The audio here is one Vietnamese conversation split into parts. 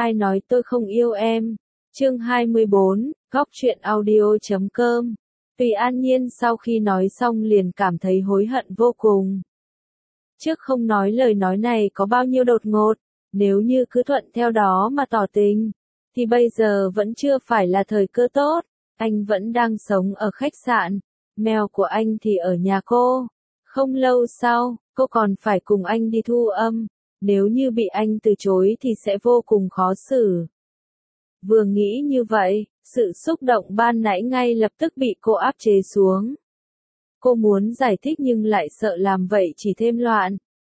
Ai nói tôi không yêu em? Chương 24, Góc truyện audio.com. Tùy An Nhiên sau khi nói xong liền cảm thấy hối hận vô cùng. Trước không nói lời nói này có bao nhiêu đột ngột, nếu như cứ thuận theo đó mà tỏ tình, thì bây giờ vẫn chưa phải là thời cơ tốt. Anh vẫn đang sống ở khách sạn, mèo của anh thì ở nhà cô. Không lâu sau, cô còn phải cùng anh đi thu âm, nếu như bị anh từ chối thì sẽ vô cùng khó xử. Vừa nghĩ như vậy, sự xúc động ban nãy ngay lập tức bị cô áp chế xuống. Cô muốn giải thích nhưng lại sợ làm vậy chỉ thêm loạn.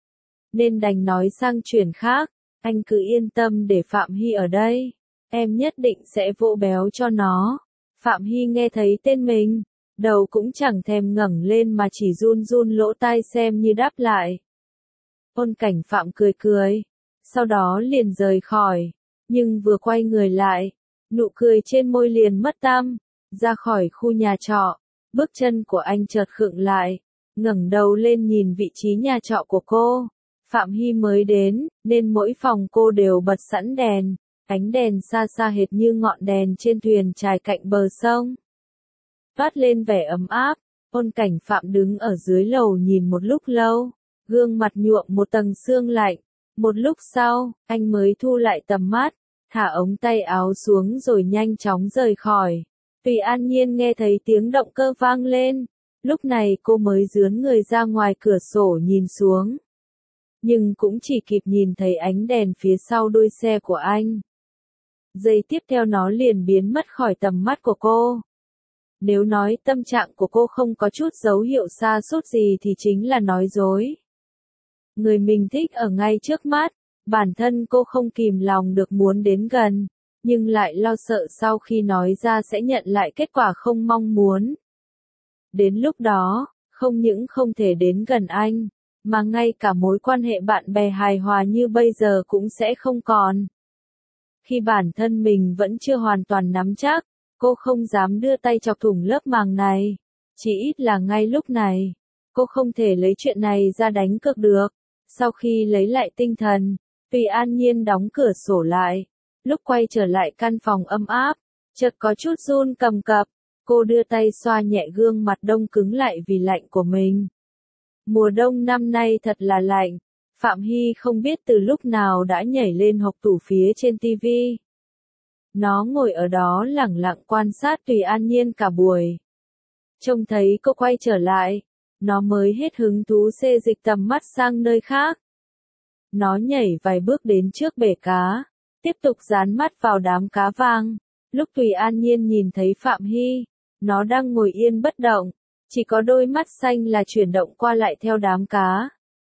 Nên đành nói sang chuyện khác, anh cứ yên tâm để Phạm Hy ở đây. Em nhất định sẽ vỗ béo cho nó. Phạm Hy nghe thấy tên mình, đầu cũng chẳng thèm ngẩng lên mà chỉ run run lỗ tai xem như đáp lại. Ôn Cảnh Phạm cười cười, sau đó liền rời khỏi, nhưng vừa quay người lại, nụ cười trên môi liền mất tăm, ra khỏi khu nhà trọ, bước chân của anh chợt khựng lại, ngẩng đầu lên nhìn vị trí nhà trọ của cô. Phạm Hy mới đến, nên mỗi phòng cô đều bật sẵn đèn, ánh đèn xa xa hệt như ngọn đèn trên thuyền chài cạnh bờ sông. Toát lên vẻ ấm áp, Ôn Cảnh Phạm đứng ở dưới lầu nhìn một lúc lâu, gương mặt nhuộm một tầng sương lạnh. Một lúc sau, anh mới thu lại tầm mắt, thả ống tay áo xuống rồi nhanh chóng rời khỏi. Tùy An Nhiên nghe thấy tiếng động cơ vang lên, lúc này cô mới dướn người ra ngoài cửa sổ nhìn xuống. Nhưng cũng chỉ kịp nhìn thấy ánh đèn phía sau đuôi xe của anh. Giây tiếp theo nó liền biến mất khỏi tầm mắt của cô. Nếu nói tâm trạng của cô không có chút dấu hiệu sa sút gì thì chính là nói dối. Người mình thích ở ngay trước mắt, bản thân cô không kìm lòng được muốn đến gần, nhưng lại lo sợ sau khi nói ra sẽ nhận lại kết quả không mong muốn. Đến lúc đó, không những không thể đến gần anh, mà ngay cả mối quan hệ bạn bè hài hòa như bây giờ cũng sẽ không còn. Khi bản thân mình vẫn chưa hoàn toàn nắm chắc, cô không dám đưa tay chọc thủng lớp màng này. Chỉ ít là ngay lúc này, cô không thể lấy chuyện này ra đánh cược được. Sau khi lấy lại tinh thần, Tùy An Nhiên đóng cửa sổ lại. Lúc quay trở lại căn phòng ấm áp, chợt có chút run cầm cập. Cô đưa tay xoa nhẹ gương mặt đông cứng lại vì lạnh của mình. Mùa đông năm nay thật là lạnh. Phạm Hy không biết từ lúc nào đã nhảy lên hộc tủ phía trên tivi. Nó ngồi ở đó lẳng lặng quan sát Tùy An Nhiên cả buổi. Trông thấy cô quay trở lại, nó mới hết hứng thú xê dịch tầm mắt sang nơi khác. Nó nhảy vài bước đến trước bể cá, tiếp tục dán mắt vào đám cá vàng. Lúc Tùy An Nhiên nhìn thấy Phạm Hy, nó đang ngồi yên bất động, chỉ có đôi mắt xanh là chuyển động qua lại theo đám cá.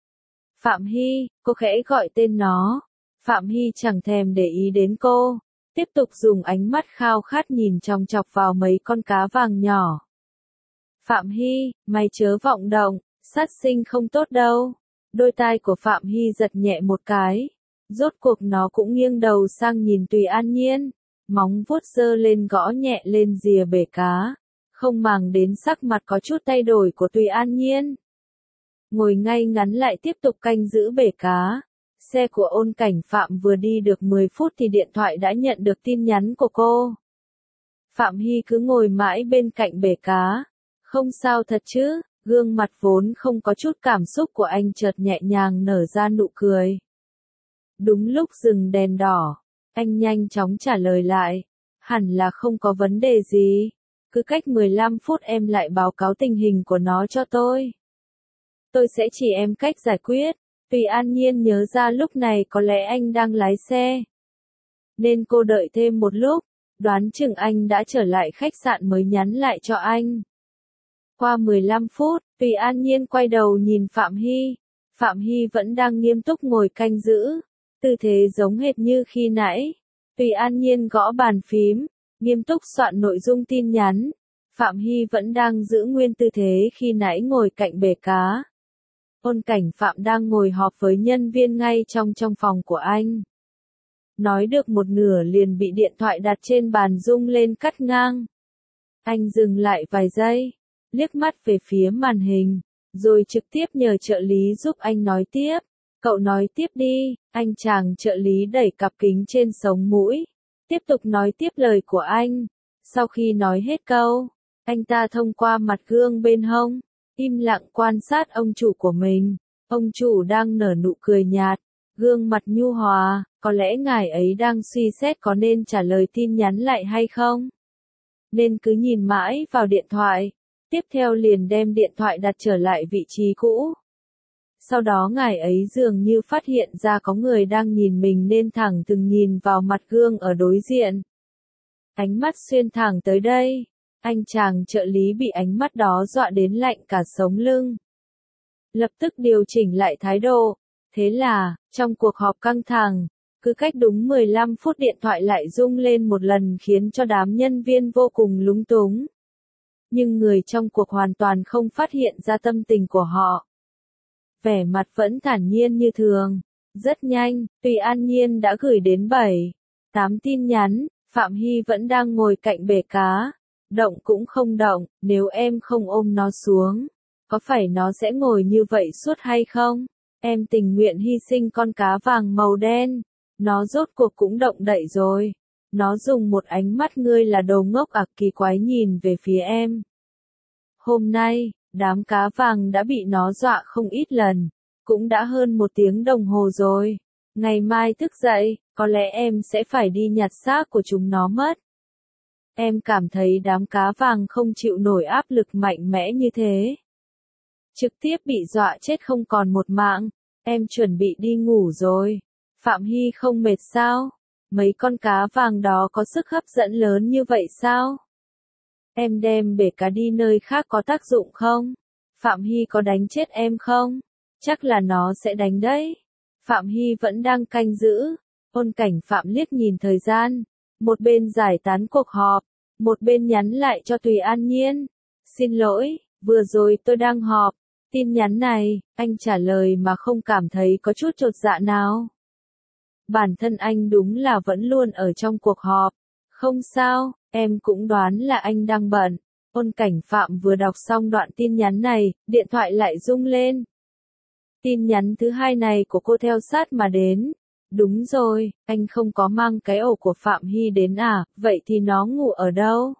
Phạm Hy, cô khẽ gọi tên nó. Phạm Hy chẳng thèm để ý đến cô, tiếp tục dùng ánh mắt khao khát nhìn chòng chọc vào mấy con cá vàng nhỏ. Phạm Hy, mày chớ vọng động, sát sinh không tốt đâu. Đôi tai của Phạm Hy giật nhẹ một cái. Rốt cuộc nó cũng nghiêng đầu sang nhìn Tùy An Nhiên. Móng vuốt giơ lên gõ nhẹ lên rìa bể cá. Không màng đến sắc mặt có chút thay đổi của Tùy An Nhiên. Ngồi ngay ngắn lại tiếp tục canh giữ bể cá. Xe của Ôn Cảnh Phạm vừa đi được 10 phút thì điện thoại đã nhận được tin nhắn của cô. Phạm Hy cứ ngồi mãi bên cạnh bể cá. Không sao thật chứ, gương mặt vốn không có chút cảm xúc của anh chợt nhẹ nhàng nở ra nụ cười. Đúng lúc dừng đèn đỏ, anh nhanh chóng trả lời lại. Hẳn là không có vấn đề gì. Cứ cách 15 phút em lại báo cáo tình hình của nó cho tôi. Tôi sẽ chỉ em cách giải quyết. Tùy An Nhiên nhớ ra lúc này có lẽ anh đang lái xe. Nên cô đợi thêm một lúc, đoán chừng anh đã trở lại khách sạn mới nhắn lại cho anh. Qua 15 phút, Tùy An Nhiên quay đầu nhìn Phạm Hy. Phạm Hy vẫn đang nghiêm túc ngồi canh giữ, tư thế giống hệt như khi nãy. Tùy An Nhiên gõ bàn phím, nghiêm túc soạn nội dung tin nhắn. Phạm Hy vẫn đang giữ nguyên tư thế khi nãy ngồi cạnh bể cá. Ôn Cảnh Phạm đang ngồi họp với nhân viên ngay trong phòng của anh. Nói được một nửa liền bị điện thoại đặt trên bàn rung lên cắt ngang. Anh dừng lại vài giây, liếc mắt về phía màn hình, rồi trực tiếp nhờ trợ lý giúp anh nói tiếp. Cậu nói tiếp đi, anh chàng trợ lý đẩy cặp kính trên sống mũi. Tiếp tục nói tiếp lời của anh. Sau khi nói hết câu, anh ta thông qua mặt gương bên hông, im lặng quan sát ông chủ của mình. Ông chủ đang nở nụ cười nhạt, gương mặt nhu hòa, có lẽ ngài ấy đang suy xét có nên trả lời tin nhắn lại hay không. Nên cứ nhìn mãi vào điện thoại, tiếp theo liền đem điện thoại đặt trở lại vị trí cũ. Sau đó ngài ấy dường như phát hiện ra có người đang nhìn mình nên thẳng thừng nhìn vào mặt gương ở đối diện. Ánh mắt xuyên thẳng tới đây, anh chàng trợ lý bị ánh mắt đó dọa đến lạnh cả sống lưng. Lập tức điều chỉnh lại thái độ, thế là, trong cuộc họp căng thẳng, cứ cách đúng 15 phút điện thoại lại rung lên một lần khiến cho đám nhân viên vô cùng lúng túng. Nhưng người trong cuộc hoàn toàn không phát hiện ra tâm tình của họ. Vẻ mặt vẫn thản nhiên như thường. Rất nhanh, Tùy An Nhiên đã gửi đến 7-8 tin nhắn, Phạm Hy vẫn đang ngồi cạnh bể cá. Động cũng không động, nếu em không ôm nó xuống, có phải nó sẽ ngồi như vậy suốt hay không? Em tình nguyện hy sinh con cá vàng màu đen. Nó rốt cuộc cũng động đậy rồi. Nó dùng một ánh mắt ngươi là đồ ngốc kỳ quái nhìn về phía em. Hôm nay, đám cá vàng đã bị nó dọa không ít lần. Cũng đã hơn 1 tiếng đồng hồ rồi. Ngày mai thức dậy, có lẽ em sẽ phải đi nhặt xác của chúng nó mất. Em cảm thấy đám cá vàng không chịu nổi áp lực mạnh mẽ như thế. Trực tiếp bị dọa chết không còn một mạng. Em chuẩn bị đi ngủ rồi. Phạm Hy không mệt sao? Mấy con cá vàng đó có sức hấp dẫn lớn như vậy sao? Em đem bể cá đi nơi khác có tác dụng không? Phạm Hy có đánh chết em không? Chắc là nó sẽ đánh đấy. Phạm Hy vẫn đang canh giữ. Ôn Cảnh Phạm liếc nhìn thời gian. Một bên giải tán cuộc họp, một bên nhắn lại cho Tùy An Nhiên. Xin lỗi, vừa rồi tôi đang họp. Tin nhắn này, anh trả lời mà không cảm thấy có chút chột dạ nào. Bản thân anh đúng là vẫn luôn ở trong cuộc họp. Không sao, em cũng đoán là anh đang bận. Ôn Cảnh Phạm vừa đọc xong đoạn tin nhắn này, điện thoại lại rung lên. Tin nhắn thứ hai này của cô theo sát mà đến. Đúng rồi, anh không có mang cái ổ của Phạm Hy đến à, vậy thì nó ngủ ở đâu?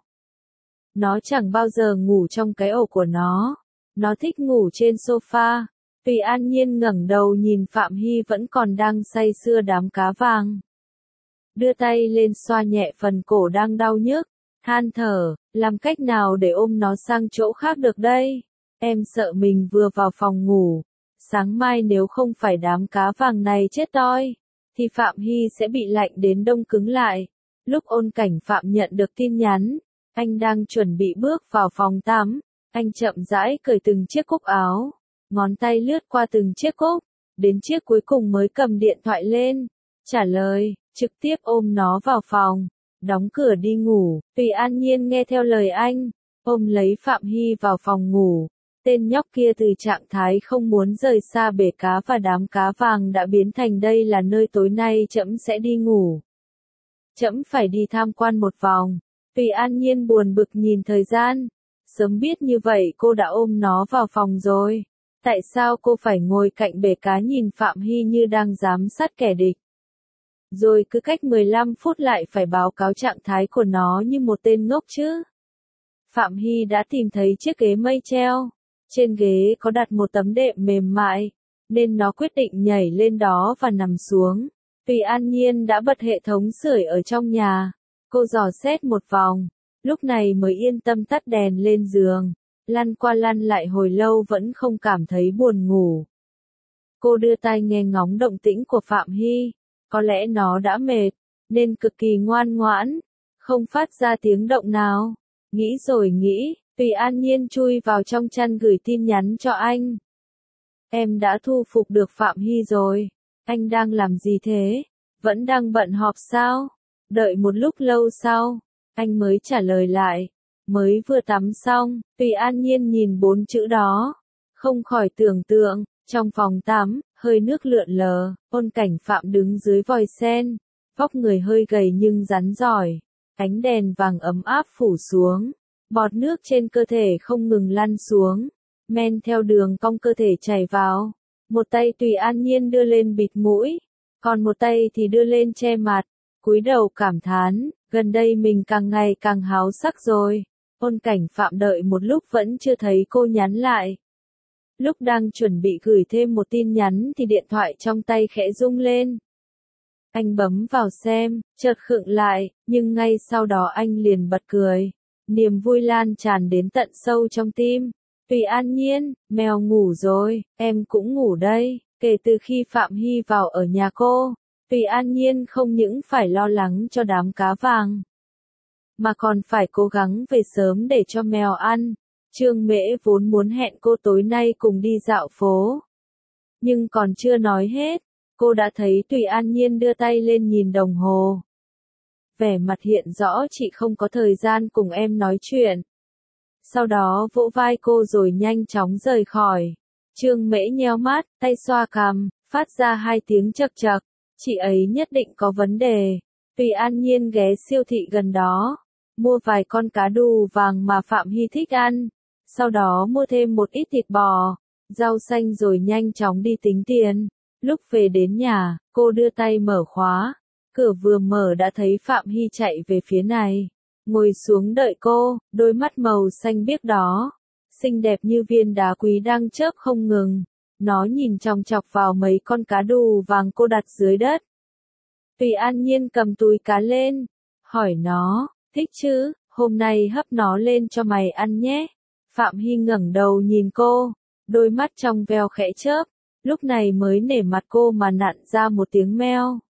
Nó chẳng bao giờ ngủ trong cái ổ của nó. Nó thích ngủ trên sofa. Tùy An Nhiên ngẩng đầu nhìn Phạm Hy vẫn còn đang say sưa đám cá vàng. Đưa tay lên xoa nhẹ phần cổ đang đau nhức. Than thở, làm cách nào để ôm nó sang chỗ khác được đây? Em sợ mình vừa vào phòng ngủ. Sáng mai nếu không phải đám cá vàng này chết toi, thì Phạm Hy sẽ bị lạnh đến đông cứng lại. Lúc Ôn Cảnh Phạm nhận được tin nhắn, anh đang chuẩn bị bước vào phòng tắm. Anh chậm rãi cởi từng chiếc cúc áo. Ngón tay lướt qua từng chiếc cúc, đến chiếc cuối cùng mới cầm điện thoại lên. Trả lời, trực tiếp ôm nó vào phòng. Đóng cửa đi ngủ. Tùy An Nhiên nghe theo lời anh, ôm lấy Phạm Hy vào phòng ngủ. Tên nhóc kia từ trạng thái không muốn rời xa bể cá và đám cá vàng đã biến thành đây là nơi tối nay trẫm sẽ đi ngủ. Trẫm phải đi tham quan một vòng. Tùy An Nhiên buồn bực nhìn thời gian. Sớm biết như vậy cô đã ôm nó vào phòng rồi. Tại sao cô phải ngồi cạnh bể cá nhìn Phạm Hy như đang giám sát kẻ địch? Rồi cứ cách 15 phút lại phải báo cáo trạng thái của nó như một tên ngốc chứ? Phạm Hy đã tìm thấy chiếc ghế mây treo. Trên ghế có đặt một tấm đệm mềm mại, nên nó quyết định nhảy lên đó và nằm xuống. Tùy An Nhiên đã bật hệ thống sưởi ở trong nhà. Cô dò xét một vòng, lúc này mới yên tâm tắt đèn lên giường. Lăn qua lăn lại hồi lâu vẫn không cảm thấy buồn ngủ. Cô đưa tai nghe ngóng động tĩnh của Phạm Hy. Có lẽ nó đã mệt, nên cực kỳ ngoan ngoãn, không phát ra tiếng động nào. Nghĩ rồi nghĩ, Tùy An Nhiên chui vào trong chăn gửi tin nhắn cho anh. Em đã thu phục được Phạm Hy rồi. Anh đang làm gì thế? Vẫn đang bận họp sao? Đợi một lúc lâu sau, anh mới trả lời lại. Mới vừa tắm xong, Tùy An Nhiên nhìn 4 chữ đó. Không khỏi tưởng tượng, trong phòng tắm, hơi nước lượn lờ, Ôn Cảnh Phạm đứng dưới vòi sen. Vóc người hơi gầy nhưng rắn giỏi. Ánh đèn vàng ấm áp phủ xuống. Bọt nước trên cơ thể không ngừng lăn xuống. Men theo đường cong cơ thể chảy vào. Một tay Tùy An Nhiên đưa lên bịt mũi, còn một tay thì đưa lên che mặt, cúi đầu cảm thán, gần đây mình càng ngày càng háo sắc rồi. Ôn Cảnh Phạm đợi một lúc vẫn chưa thấy cô nhắn lại. Lúc đang chuẩn bị gửi thêm một tin nhắn thì điện thoại trong tay khẽ rung lên. Anh bấm vào xem, chợt khựng lại, nhưng ngay sau đó anh liền bật cười. Niềm vui lan tràn đến tận sâu trong tim. Tùy An Nhiên, mèo ngủ rồi, em cũng ngủ đây. Kể từ khi Phạm Hy vào ở nhà cô, Tùy An Nhiên không những phải lo lắng cho đám cá vàng, mà còn phải cố gắng về sớm để cho mèo ăn. Trương Mễ vốn muốn hẹn cô tối nay cùng đi dạo phố. Nhưng còn chưa nói hết, cô đã thấy Tùy An Nhiên đưa tay lên nhìn đồng hồ. Vẻ mặt hiện rõ chị không có thời gian cùng em nói chuyện. Sau đó vỗ vai cô rồi nhanh chóng rời khỏi. Trương Mễ nheo mắt, tay xoa cằm, phát ra hai tiếng chậc chậc. Chị ấy nhất định có vấn đề. Tùy An Nhiên ghé siêu thị gần đó, mua vài con cá đù vàng mà Phạm Hy thích ăn. Sau đó mua thêm một ít thịt bò, rau xanh rồi nhanh chóng đi tính tiền. Lúc về đến nhà, cô đưa tay mở khóa. Cửa vừa mở đã thấy Phạm Hy chạy về phía này. Ngồi xuống đợi cô, đôi mắt màu xanh biếc đó, xinh đẹp như viên đá quý đang chớp không ngừng. Nó nhìn chòng chọc vào mấy con cá đù vàng cô đặt dưới đất. Tùy An Nhiên cầm túi cá lên, hỏi nó, thích chứ, hôm nay hấp nó lên cho mày ăn nhé. Phạm Hy ngẩng đầu nhìn cô, đôi mắt trong veo khẽ chớp, lúc này mới nể mặt cô mà nặn ra một tiếng meo.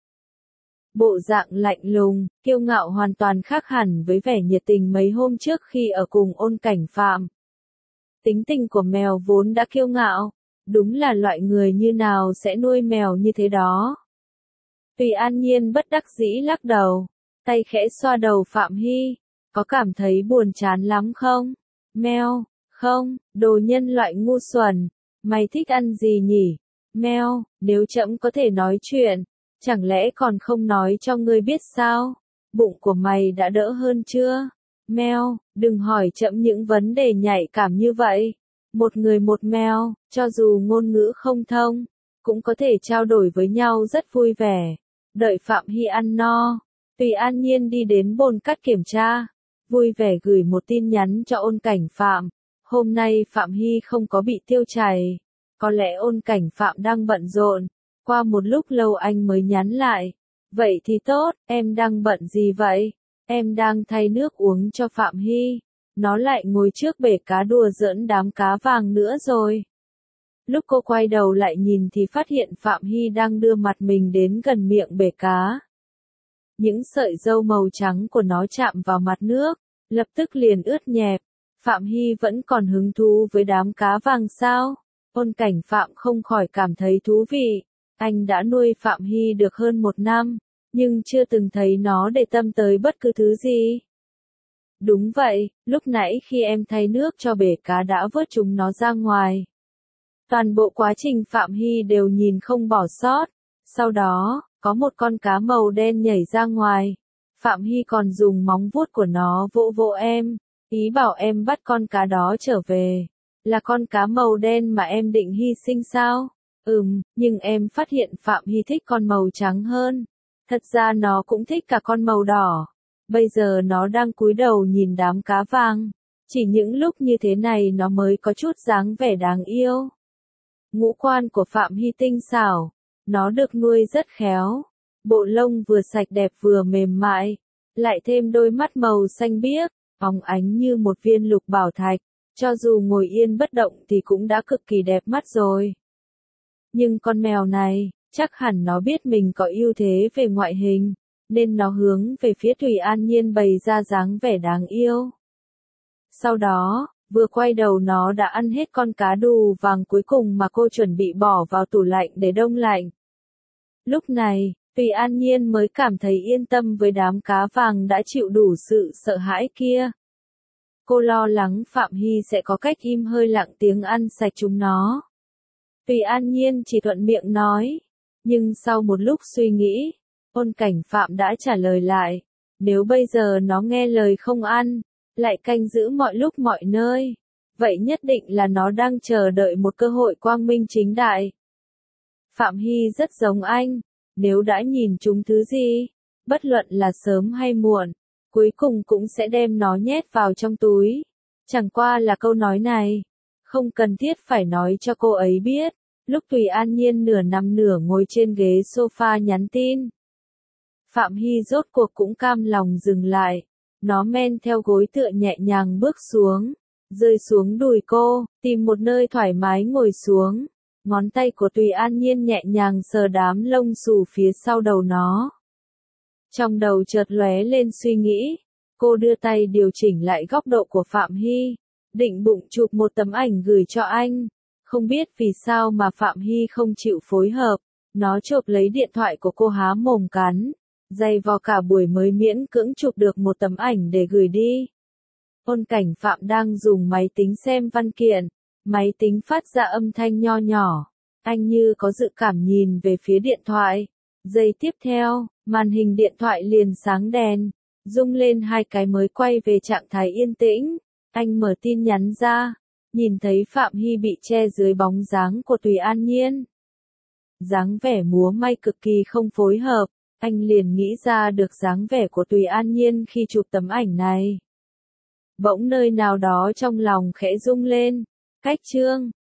Bộ dạng lạnh lùng, kiêu ngạo hoàn toàn khác hẳn với vẻ nhiệt tình mấy hôm trước khi ở cùng Ôn Cảnh Phạm. Tính tình của mèo vốn đã kiêu ngạo, đúng là loại người như nào sẽ nuôi mèo như thế đó. Tùy An Nhiên bất đắc dĩ lắc đầu, tay khẽ xoa đầu Phạm Hy, có cảm thấy buồn chán lắm không? Meo, không, đồ nhân loại ngu xuẩn, mày thích ăn gì nhỉ? Meo, nếu trẫm có thể nói chuyện, chẳng lẽ còn không nói cho ngươi biết sao? Bụng của mày đã đỡ hơn chưa? Meo, đừng hỏi trẫm những vấn đề nhạy cảm như vậy. Một người một mèo, cho dù ngôn ngữ không thông, cũng có thể trao đổi với nhau rất vui vẻ. Đợi Phạm Hy ăn no, Tùy An Nhiên đi đến bồn cắt kiểm tra, vui vẻ gửi một tin nhắn cho Ôn Cảnh Phạm. Hôm nay Phạm Hy không có bị tiêu chảy, có lẽ Ôn Cảnh Phạm đang bận rộn. Qua một lúc lâu anh mới nhắn lại, vậy thì tốt, em đang bận gì vậy? Em đang thay nước uống cho Phạm Hy. Nó lại ngồi trước bể cá đùa giỡn đám cá vàng nữa rồi. Lúc cô quay đầu lại nhìn thì phát hiện Phạm Hy đang đưa mặt mình đến gần miệng bể cá. Những sợi râu màu trắng của nó chạm vào mặt nước, lập tức liền ướt nhẹp. Phạm Hy vẫn còn hứng thú với đám cá vàng sao? Ôn Cảnh Phạm không khỏi cảm thấy thú vị. Anh đã nuôi Phạm Hy được hơn 1 năm, nhưng chưa từng thấy nó để tâm tới bất cứ thứ gì. Đúng vậy, lúc nãy khi em thay nước cho bể cá đã vớt chúng nó ra ngoài. Toàn bộ quá trình Phạm Hy đều nhìn không bỏ sót. Sau đó, có một con cá màu đen nhảy ra ngoài. Phạm Hy còn dùng móng vuốt của nó vỗ vỗ em, ý bảo em bắt con cá đó trở về. Là con cá màu đen mà em định hy sinh sao? Nhưng em phát hiện Phạm Hy thích con màu trắng hơn. Thật ra nó cũng thích cả con màu đỏ. Bây giờ nó đang cúi đầu nhìn đám cá vàng. Chỉ những lúc như thế này nó mới có chút dáng vẻ đáng yêu. Ngũ quan của Phạm Hy tinh xảo. Nó được nuôi rất khéo. Bộ lông vừa sạch đẹp vừa mềm mại. Lại thêm đôi mắt màu xanh biếc, óng ánh như một viên lục bảo thạch. Cho dù ngồi yên bất động thì cũng đã cực kỳ đẹp mắt rồi. Nhưng con mèo này, chắc hẳn nó biết mình có ưu thế về ngoại hình, nên nó hướng về phía Tùy An Nhiên bày ra dáng vẻ đáng yêu. Sau đó, vừa quay đầu nó đã ăn hết con cá đù vàng cuối cùng mà cô chuẩn bị bỏ vào tủ lạnh để đông lạnh. Lúc này, Tùy An Nhiên mới cảm thấy yên tâm với đám cá vàng đã chịu đủ sự sợ hãi kia. Cô lo lắng Phạm Hy sẽ có cách im hơi lặng tiếng ăn sạch chúng nó. Tùy An Nhiên chỉ thuận miệng nói, nhưng sau một lúc suy nghĩ, Ôn Cảnh Phạm đã trả lời lại, nếu bây giờ nó nghe lời không ăn, lại canh giữ mọi lúc mọi nơi, vậy nhất định là nó đang chờ đợi một cơ hội quang minh chính đại. Phạm Hy rất giống anh, nếu đã nhìn trúng thứ gì, bất luận là sớm hay muộn, cuối cùng cũng sẽ đem nó nhét vào trong túi. Chẳng qua là câu nói này, không cần thiết phải nói cho cô ấy biết. Lúc Tùy An Nhiên nửa nằm nửa ngồi trên ghế sofa nhắn tin, Phạm Hy rốt cuộc cũng cam lòng dừng lại. Nó men theo gối tựa nhẹ nhàng bước xuống, rơi xuống đùi cô, tìm một nơi thoải mái ngồi xuống. Ngón tay của Tùy An Nhiên nhẹ nhàng sờ đám lông xù phía sau đầu nó. Trong đầu chợt lóe lên suy nghĩ, cô đưa tay điều chỉnh lại góc độ của Phạm Hy, định bụng chụp một tấm ảnh gửi cho anh. Không biết vì sao mà Phạm Hy không chịu phối hợp, nó chộp lấy điện thoại của cô há mồm cắn, dày vò cả buổi mới miễn cưỡng chụp được một tấm ảnh để gửi đi. Ôn Cảnh Phạm đang dùng máy tính xem văn kiện, máy tính phát ra âm thanh nho nhỏ, anh như có dự cảm nhìn về phía điện thoại. Giây tiếp theo, màn hình điện thoại liền sáng đèn, rung lên 2 cái mới quay về trạng thái yên tĩnh. Anh mở tin nhắn ra, nhìn thấy Phạm Hy bị che dưới bóng dáng của Tùy An Nhiên. Dáng vẻ múa may cực kỳ không phối hợp, anh liền nghĩ ra được dáng vẻ của Tùy An Nhiên khi chụp tấm ảnh này. Bỗng nơi nào đó trong lòng khẽ rung lên, cách chương